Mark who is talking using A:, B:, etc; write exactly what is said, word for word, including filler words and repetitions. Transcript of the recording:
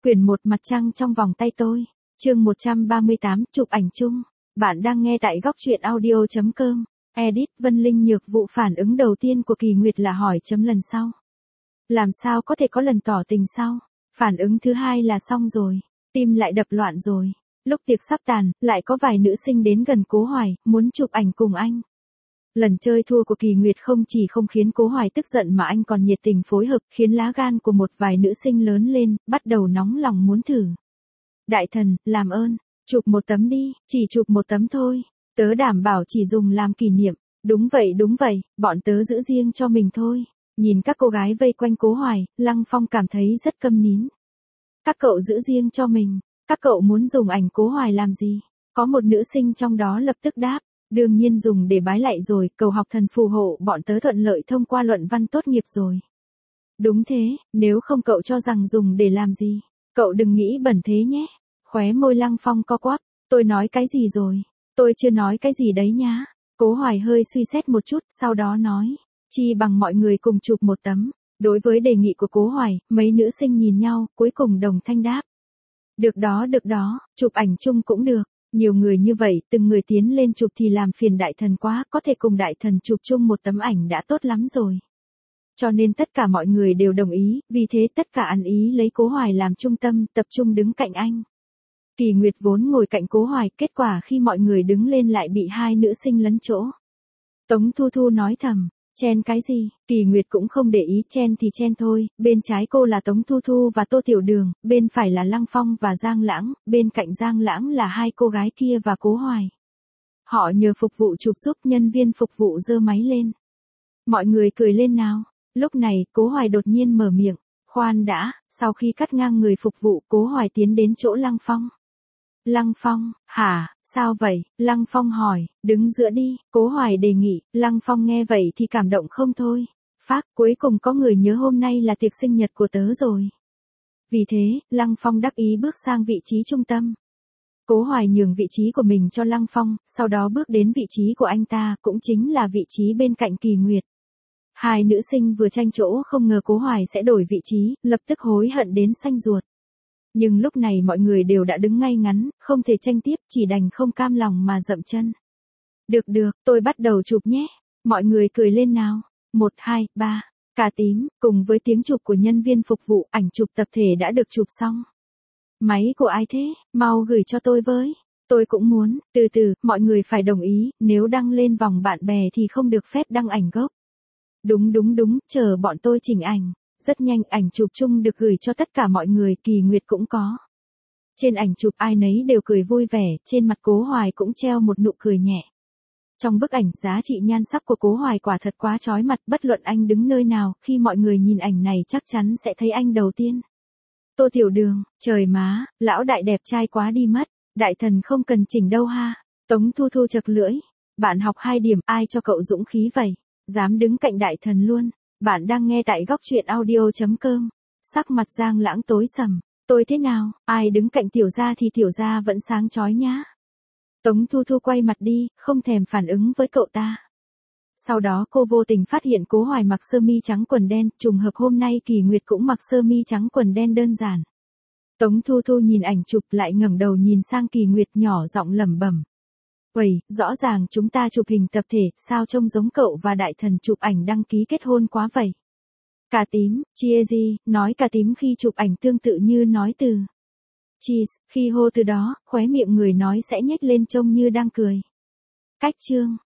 A: Quyển một mặt trăng trong vòng tay tôi. Chương một trăm ba mươi tám, chụp ảnh chung. Bạn đang nghe tại góc truyện audio chấm com. Edit Vân Linh Nhược. Vụ phản ứng đầu tiên của Kỳ Nguyệt là hỏi chấm lần sau. Làm sao có thể có lần tỏ tình sau? Phản ứng thứ hai là xong rồi. Tim lại đập loạn rồi. Lúc tiệc sắp tàn, lại có vài nữ sinh đến gần Cố Hoài, muốn chụp ảnh cùng anh. Lần chơi thua của Kỳ Nguyệt không chỉ không khiến Cố Hoài tức giận mà anh còn nhiệt tình phối hợp, khiến lá gan của một vài nữ sinh lớn lên, bắt đầu nóng lòng muốn thử. Đại thần, làm ơn, chụp một tấm đi, chỉ chụp một tấm thôi. Tớ đảm bảo chỉ dùng làm kỷ niệm. Đúng vậy đúng vậy, bọn tớ giữ riêng cho mình thôi. Nhìn các cô gái vây quanh Cố Hoài, Lăng Phong cảm thấy rất câm nín. Các cậu giữ riêng cho mình, các cậu muốn dùng ảnh Cố Hoài làm gì? Có một nữ sinh trong đó lập tức đáp. Đương nhiên dùng để bái lạy rồi, cầu học thần phù hộ bọn tớ thuận lợi thông qua luận văn tốt nghiệp rồi. Đúng thế, nếu không cậu cho rằng dùng để làm gì? Cậu đừng nghĩ bẩn thế nhé. Khóe môi Lăng Phong co quắp. Tôi nói cái gì rồi? Tôi chưa nói cái gì đấy nhá. Cố Hoài hơi suy xét một chút, sau đó nói. Chi bằng mọi người cùng chụp một tấm. Đối với đề nghị của Cố Hoài, mấy nữ sinh nhìn nhau, cuối cùng đồng thanh đáp. Được đó được đó, chụp ảnh chung cũng được. Nhiều người như vậy, từng người tiến lên chụp thì làm phiền đại thần quá, có thể cùng đại thần chụp chung một tấm ảnh đã tốt lắm rồi. Cho nên tất cả mọi người đều đồng ý, vì thế tất cả ăn ý lấy Cố Hoài làm trung tâm, tập trung đứng cạnh anh. Kỳ Nguyệt vốn ngồi cạnh Cố Hoài, kết quả khi mọi người đứng lên lại bị hai nữ sinh lấn chỗ. Tống Thu Thu nói thầm, chen cái gì? Kỳ Nguyệt cũng không để ý, chen thì chen thôi, bên trái cô là Tống Thu Thu và Tô Tiểu Đường, bên phải là Lăng Phong và Giang Lãng, bên cạnh Giang Lãng là hai cô gái kia và Cố Hoài. Họ nhờ phục vụ chụp giúp, nhân viên phục vụ giơ máy lên. Mọi người cười lên nào. Lúc này, Cố Hoài đột nhiên mở miệng. Khoan đã, sau khi cắt ngang người phục vụ, Cố Hoài tiến đến chỗ Lăng Phong. Lăng Phong, hả, sao vậy? Lăng Phong hỏi, đứng giữa đi, Cố Hoài đề nghị. Lăng Phong nghe vậy thì cảm động không thôi. Phác, cuối cùng có người nhớ hôm nay là tiệc sinh nhật của tớ rồi. Vì thế, Lăng Phong đắc ý bước sang vị trí trung tâm. Cố Hoài nhường vị trí của mình cho Lăng Phong, sau đó bước đến vị trí của anh ta, cũng chính là vị trí bên cạnh Kỳ Nguyệt. Hai nữ sinh vừa tranh chỗ không ngờ Cố Hoài sẽ đổi vị trí, lập tức hối hận đến xanh ruột. Nhưng lúc này mọi người đều đã đứng ngay ngắn, không thể tranh tiếp, chỉ đành không cam lòng mà dậm chân. Được được, tôi bắt đầu chụp nhé. Mọi người cười lên nào. Một, hai, ba. Cà tím, cùng với tiếng chụp của nhân viên phục vụ, ảnh chụp tập thể đã được chụp xong. Máy của ai thế? Mau gửi cho tôi với. Tôi cũng muốn, từ từ, mọi người phải đồng ý, nếu đăng lên vòng bạn bè thì không được phép đăng ảnh gốc. Đúng đúng đúng, chờ bọn tôi chỉnh ảnh. Rất nhanh ảnh chụp chung được gửi cho tất cả mọi người, Kỳ Nguyệt cũng có. Trên ảnh chụp ai nấy đều cười vui vẻ, trên mặt Cố Hoài cũng treo một nụ cười nhẹ. Trong bức ảnh, giá trị nhan sắc của Cố Hoài quả thật quá chói mặt, bất luận anh đứng nơi nào, khi mọi người nhìn ảnh này chắc chắn sẽ thấy anh đầu tiên. Tô Tiểu Đường, trời má, lão đại đẹp trai quá đi mất, đại thần không cần chỉnh đâu ha. Tống Thu Thu chật lưỡi, bạn học hai điểm, ai cho cậu dũng khí vậy, dám đứng cạnh đại thần luôn. Bạn đang nghe tại góc truyện audio chấm com. Sắc mặt Giang Lãng tối sầm. Tôi thế nào, ai đứng cạnh tiểu gia thì tiểu gia vẫn sáng chói nhá. Tống Thu Thu quay mặt đi, không thèm phản ứng với cậu ta. Sau đó cô vô tình phát hiện Cố Hoài mặc sơ mi trắng quần đen, trùng hợp hôm nay Kỳ Nguyệt cũng mặc sơ mi trắng quần đen đơn giản. Tống Thu Thu nhìn ảnh chụp lại ngẩng đầu nhìn sang Kỳ Nguyệt nhỏ giọng lẩm bẩm. Uầy, rõ ràng chúng ta chụp hình tập thể, sao trông giống cậu và đại thần chụp ảnh đăng ký kết hôn quá vậy? Cà tím, cheese, nói cà tím khi chụp ảnh tương tự như nói từ cheese, khi hô từ đó, khóe miệng người nói sẽ nhếch lên trông như đang cười. Cách chương,